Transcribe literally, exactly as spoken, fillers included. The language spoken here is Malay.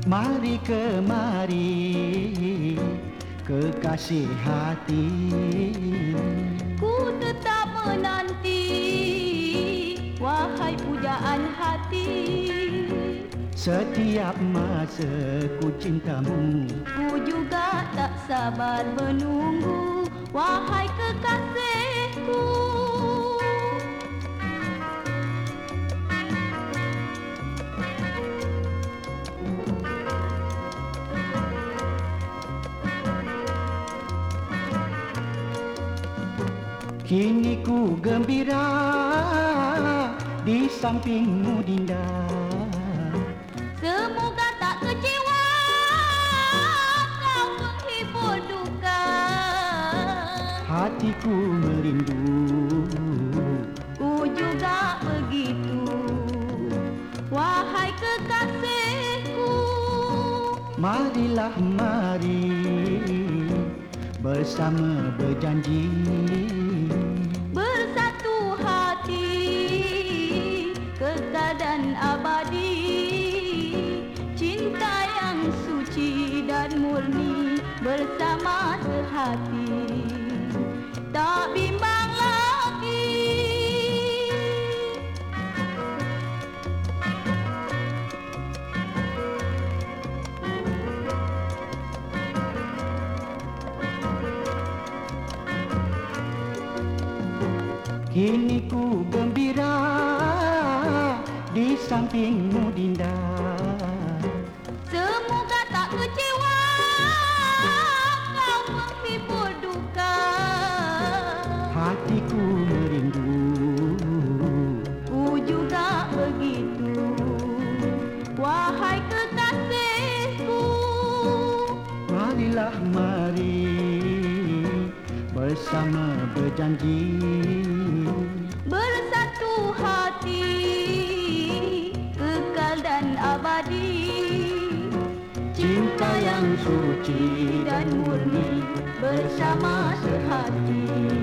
Mari kemari, kekasih hati. Ku tetap menanti, wahai pujaan hati. Setiap masa ku cintamu, Ku juga tak sabar menunggu, wahai kekasihku. Kini ku gembira di sampingmu Dinda. Semoga tak kecewa, kau menghibur duka. Hatiku merindu, Ku juga begitu, wahai kekasihku. marilah mari bersama berjanji. Bersatu hati, kekal dan abadi. Cinta yang suci dan murni, bersama sehati, tak bimbang lagi. Kini ku gembira di sampingmu Dinda. Semoga tak kecewa, kau menghibur duka. Hatiku merindu, Ku juga begitu, wahai kekasihku. marilah mari bersama berjanji. Bersatu hati, kekal dan abadi. Cinta yang suci dan murni, bersama sehati.